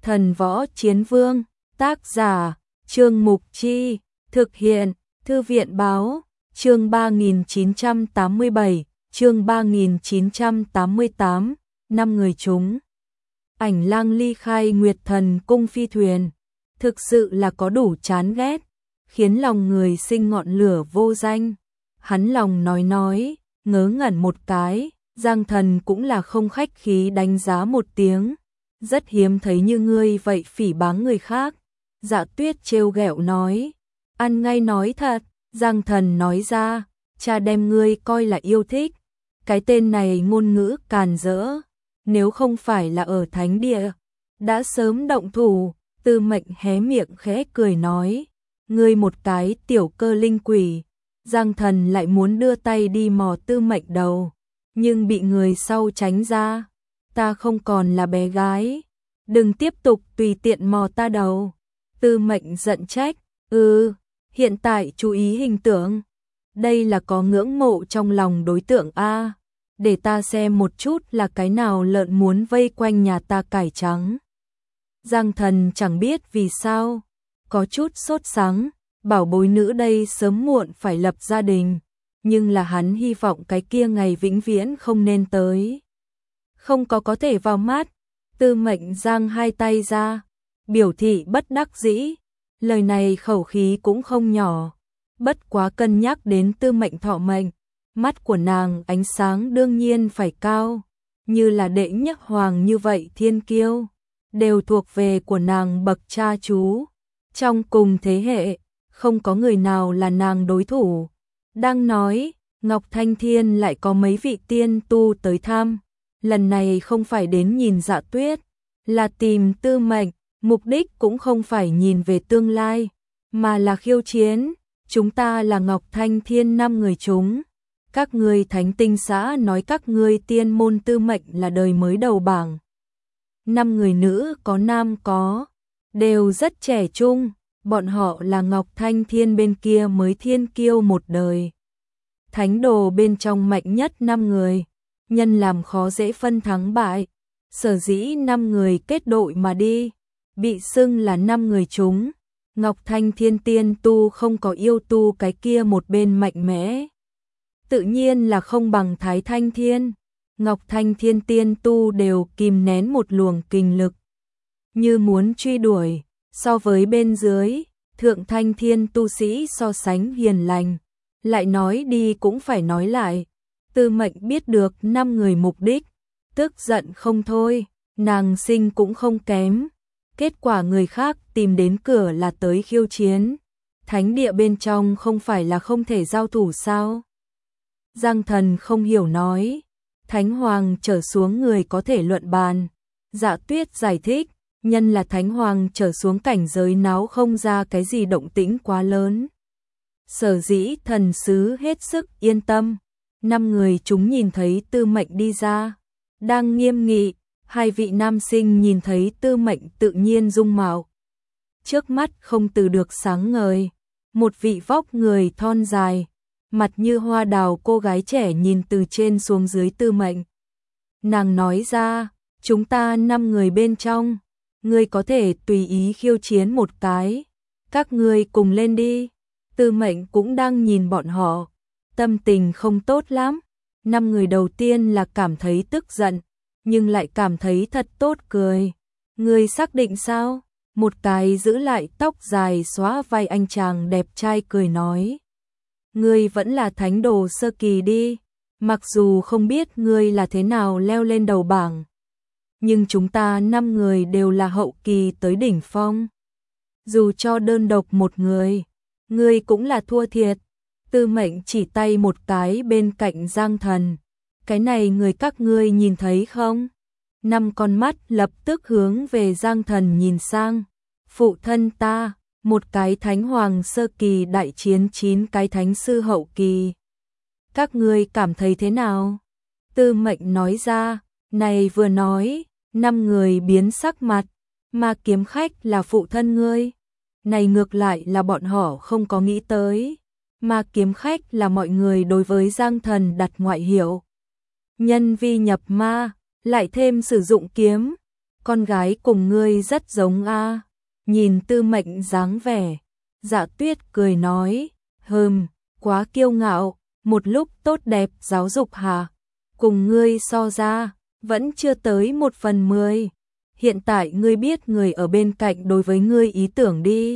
Thần Võ Chiến Vương, tác giả, Trương Mục Chi, thực hiện, Thư viện Báo, chương 3987, chương 3988, 5 người chúng. Ảnh Lang ly khai Nguyệt Thần cung phi thuyền, thực sự là có đủ chán ghét, khiến lòng người sinh ngọn lửa vô danh. Hắn lòng nói, ngớ ngẩn một cái, Giang Thần cũng là không khách khí đánh giá một tiếng. Rất hiếm thấy như ngươi vậy phỉ báng người khác. Dạ Tuyết trêu ghẹo nói, ăn ngay nói thật. Giang Thần nói ra, cha đem ngươi coi là yêu thích. Cái tên này ngôn ngữ càn rỡ, nếu không phải là ở thánh địa, đã sớm động thủ. Tư Mệnh hé miệng khẽ cười nói, ngươi một cái tiểu cơ linh quỷ. Giang Thần lại muốn đưa tay đi mò Tư Mệnh đầu, nhưng bị người sau tránh ra. Ta không còn là bé gái, đừng tiếp tục tùy tiện mò ta đầu. Tư Mệnh giận trách, hiện tại chú ý hình tượng. Đây là có ngưỡng mộ trong lòng đối tượng a, để ta xem một chút là cái nào lợn muốn vây quanh nhà ta cải trắng. Giang Thần chẳng biết vì sao, có chút sốt sắng, bảo bối nữ đây sớm muộn phải lập gia đình, nhưng là hắn hy vọng cái kia ngày vĩnh viễn không nên tới. Không có thể vào mắt. Tư Mệnh giang hai tay ra, biểu thị bất đắc dĩ, lời này khẩu khí cũng không nhỏ, bất quá cân nhắc đến Tư Mệnh thọ mệnh, mắt của nàng ánh sáng đương nhiên phải cao, như là đệ nhất hoàng như vậy thiên kiêu, đều thuộc về của nàng bậc cha chú, trong cùng thế hệ, không có người nào là nàng đối thủ. Đang nói, Ngọc Thanh Thiên lại có mấy vị tiên tu tới thăm. Lần này không phải đến nhìn Dạ Tuyết, là tìm Tư Mệnh, mục đích cũng không phải nhìn về tương lai, mà là khiêu chiến. Chúng ta là Ngọc Thanh Thiên 5 người chúng. Các ngươi Thánh Tinh xã nói các ngươi tiên môn Tư Mệnh là đời mới đầu bảng. 5 người nữ có nam có, đều rất trẻ trung, bọn họ là Ngọc Thanh Thiên bên kia mới thiên kiêu một đời. Thánh đồ bên trong mạnh nhất 5 người. Nhân làm khó dễ phân thắng bại, sở dĩ 5 người kết đội mà đi, bị xưng là 5 người chúng. Ngọc Thanh Thiên tiên tu không có yêu tu cái kia một bên mạnh mẽ, tự nhiên là không bằng Thái Thanh Thiên. Ngọc Thanh Thiên tiên tu đều kìm nén một luồng kinh lực, như muốn truy đuổi, so với bên dưới, Thượng Thanh Thiên tu sĩ so sánh hiền lành, lại nói đi cũng phải nói lại. Tư Mệnh biết được 5 người mục đích, tức giận không thôi, nàng sinh cũng không kém. Kết quả người khác tìm đến cửa là tới khiêu chiến. Thánh địa bên trong không phải là không thể giao thủ sao? Giang Thần không hiểu nói, Thánh Hoàng trở xuống người có thể luận bàn. Dạ Tuyết giải thích, nhân là Thánh Hoàng trở xuống cảnh giới náo không ra cái gì động tĩnh quá lớn. Sở dĩ thần sứ hết sức yên tâm. 5 người chúng nhìn thấy Tư Mệnh đi ra, đang nghiêm nghị, 2 vị nam sinh nhìn thấy Tư Mệnh tự nhiên dung mạo. Trước mắt không từ được sáng ngời, một vị vóc người thon dài, mặt như hoa đào cô gái trẻ nhìn từ trên xuống dưới Tư Mệnh. Nàng nói ra, chúng ta 5 người bên trong, ngươi có thể tùy ý khiêu chiến một cái, các ngươi cùng lên đi. Tư Mệnh cũng đang nhìn bọn họ. Tâm tình không tốt lắm. 5 người đầu tiên là cảm thấy tức giận, nhưng lại cảm thấy thật tốt cười. Ngươi xác định sao? Một cái giữ lại tóc dài xóa vai anh chàng đẹp trai cười nói. Ngươi vẫn là thánh đồ sơ kỳ đi, mặc dù không biết ngươi là thế nào leo lên đầu bảng, nhưng chúng ta 5 người đều là hậu kỳ tới đỉnh phong. Dù cho đơn độc một người, ngươi cũng là thua thiệt. Tư Mệnh chỉ tay một cái bên cạnh Giang Thần. Cái này người các ngươi nhìn thấy không? 5 con mắt lập tức hướng về Giang Thần nhìn sang. Phụ thân ta, một cái Thánh Hoàng sơ kỳ đại chiến 9 cái Thánh sư hậu kỳ. Các ngươi cảm thấy thế nào? Tư Mệnh nói ra, này vừa nói, 5 người biến sắc mặt, mà kiếm khách là phụ thân ngươi. Này ngược lại là bọn họ không có nghĩ tới. Mà kiếm khách là mọi người đối với Giang Thần đặt ngoại hiệu. Nhân vi nhập ma, lại thêm sử dụng kiếm. con gái cùng ngươi rất giống a. Nhìn Tư Mệnh dáng vẻ, Dạ Tuyết cười nói, quá kiêu ngạo, một lúc tốt đẹp giáo dục hả? Cùng ngươi so ra, vẫn chưa tới 1/10. Hiện tại ngươi biết người ở bên cạnh đối với ngươi ý tưởng đi.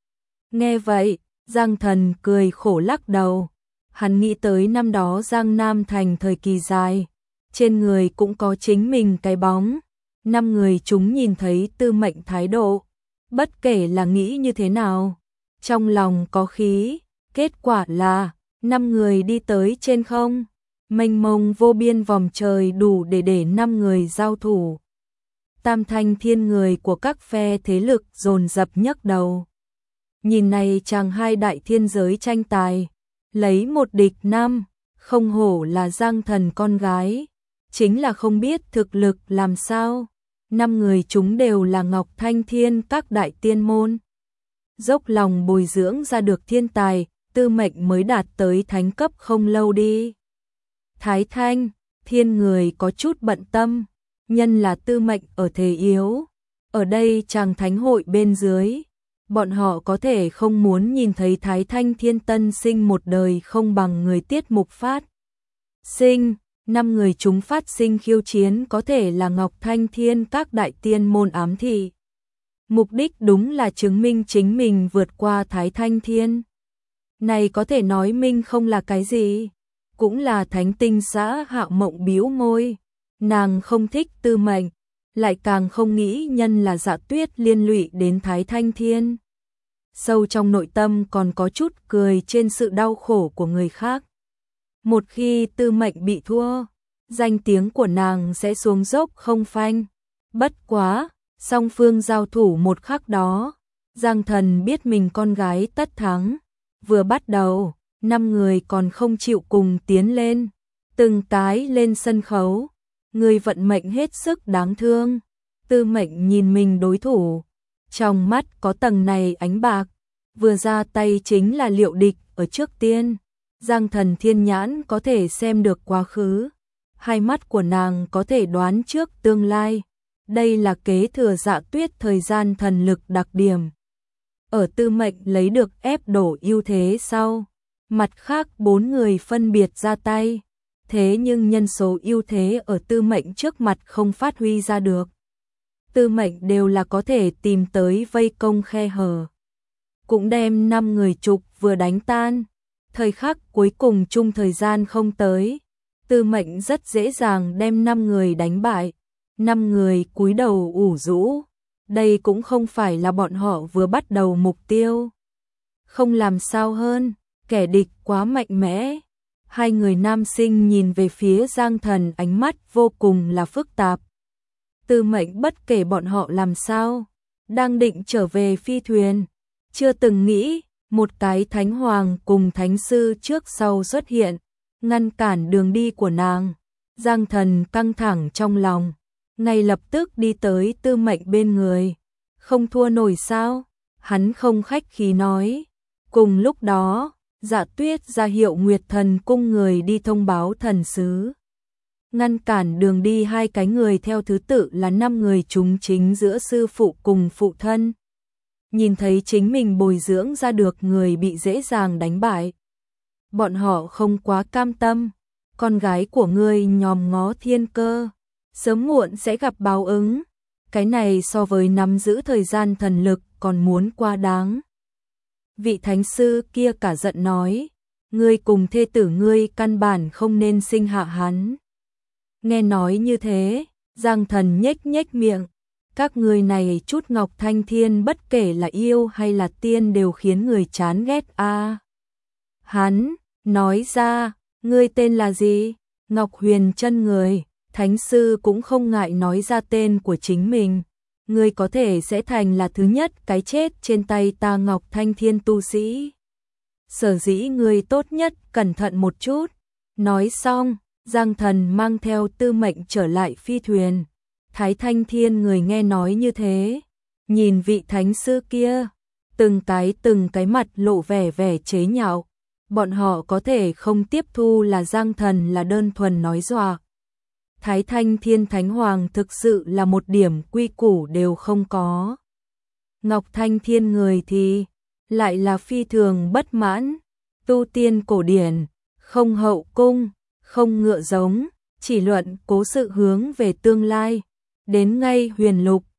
Nghe vậy, Giang Thần cười khổ lắc đầu. Hắn nghĩ tới năm đó Giang Nam Thành thời kỳ dài, trên người cũng có chính mình cái bóng. 5 người chúng nhìn thấy Tư Mệnh thái độ, bất kể là nghĩ như thế nào, trong lòng có khí, kết quả là 5 người đi tới trên không, mênh mông vô biên vòng trời đủ để 5 người giao thủ. Tam thanh thiên người của các phe thế lực dồn dập nhấc đầu. Nhìn này chàng hai đại thiên giới tranh tài, lấy 1 địch 5, không hổ là Giang Thần con gái, chính là không biết thực lực làm sao. 5 người chúng đều là Ngọc Thanh Thiên các đại tiên môn. Dốc lòng bồi dưỡng ra được thiên tài, Tư Mệnh mới đạt tới thánh cấp không lâu đi. Thái Thanh, thiên người có chút bận tâm, nhân là Tư Mệnh ở thế yếu. Ở đây chàng thánh hội bên dưới, bọn họ có thể không muốn nhìn thấy Thái Thanh Thiên tân sinh một đời không bằng người tiết mục phát sinh. 5 người chúng phát sinh khiêu chiến có thể là Ngọc Thanh Thiên các đại tiên môn ám thị. Mục đích đúng là chứng minh chính mình vượt qua Thái Thanh Thiên. Này có thể nói minh không là cái gì, cũng là thánh tinh xã Hạo Mộng bĩu môi. Nàng không thích Tư Mệnh, lại càng không nghĩ nhân là Dạ Tuyết liên lụy đến Thái Thanh Thiên. Sâu trong nội tâm còn có chút cười trên sự đau khổ của người khác. Một khi Tư Mệnh bị thua, danh tiếng của nàng sẽ xuống dốc không phanh. Bất quá, song phương giao thủ một khắc đó, Giang Thần biết mình con gái tất thắng. Vừa bắt đầu, 5 người còn không chịu cùng tiến lên, từng cái lên sân khấu. Người vận mệnh hết sức đáng thương. Tư Mệnh nhìn mình đối thủ, trong mắt có tầng này ánh bạc, vừa ra tay chính là liệu địch ở trước tiên. Giang Thần thiên nhãn có thể xem được quá khứ, hai mắt của nàng có thể đoán trước tương lai. Đây là kế thừa Dạ Tuyết thời gian thần lực đặc điểm. Ở Tư Mệnh lấy được ép đổ ưu thế sau, mặt khác 4 người phân biệt ra tay. Thế nhưng nhân số ưu thế ở Tư Mệnh trước mặt không phát huy ra được. Tư Mệnh đều là có thể tìm tới vây công khe hở, cũng đem 5 người trục vừa đánh tan. Thời khắc cuối cùng chung thời gian không tới, Tư Mệnh rất dễ dàng đem 5 người đánh bại. 5 người cúi đầu ủ rũ. Đây cũng không phải là bọn họ vừa bắt đầu mục tiêu. Không làm sao hơn, kẻ địch quá mạnh mẽ. 2 người nam sinh nhìn về phía Giang Thần, ánh mắt vô cùng là phức tạp. Tư Mệnh bất kể bọn họ làm sao, đang định trở về phi thuyền, chưa từng nghĩ một cái thánh hoàng cùng thánh sư trước sau xuất hiện, ngăn cản đường đi của nàng. Giang Thần căng thẳng trong lòng, ngay lập tức đi tới Tư Mệnh bên người. Không thua nổi sao? Hắn không khách khí nói. Cùng lúc đó, Dạ Tuyết ra hiệu Nguyệt Thần cung người đi thông báo thần sứ, ngăn cản đường đi 2 cái người theo thứ tự là 5 người chúng chính giữa sư phụ cùng phụ thân. Nhìn thấy chính mình bồi dưỡng ra được người bị dễ dàng đánh bại, bọn họ không quá cam tâm. Con gái của ngươi nhòm ngó thiên cơ, sớm muộn sẽ gặp báo ứng. Cái này so với nắm giữ thời gian thần lực còn muốn quá đáng. Vị thánh sư kia cả giận nói, ngươi cùng thê tử ngươi căn bản không nên sinh hạ hắn. Nghe nói như thế, Giang Thần nhếch nhếch miệng. Các người này chút Ngọc Thanh Thiên bất kể là yêu hay là tiên đều khiến người chán ghét a. Hắn nói ra, ngươi tên là gì? Ngọc Huyền chân người, thánh sư cũng không ngại nói ra tên của chính mình. Ngươi có thể sẽ thành là thứ nhất cái chết trên tay ta Ngọc Thanh Thiên tu sĩ. Sở dĩ ngươi tốt nhất cẩn thận một chút. Nói xong, Giang Thần mang theo Tư Mệnh trở lại phi thuyền. Thái Thanh Thiên người nghe nói như thế, nhìn vị thánh sư kia, từng cái mặt lộ vẻ chế nhạo. Bọn họ có thể không tiếp thu là Giang Thần là đơn thuần nói dọa. Thái Thanh Thiên Thánh Hoàng thực sự là một điểm quy củ đều không có. Ngọc Thanh Thiên người thì lại là phi thường bất mãn, tu tiên cổ điển, không hậu cung, không ngựa giống, chỉ luận cố sự hướng về tương lai, đến ngay huyền lục,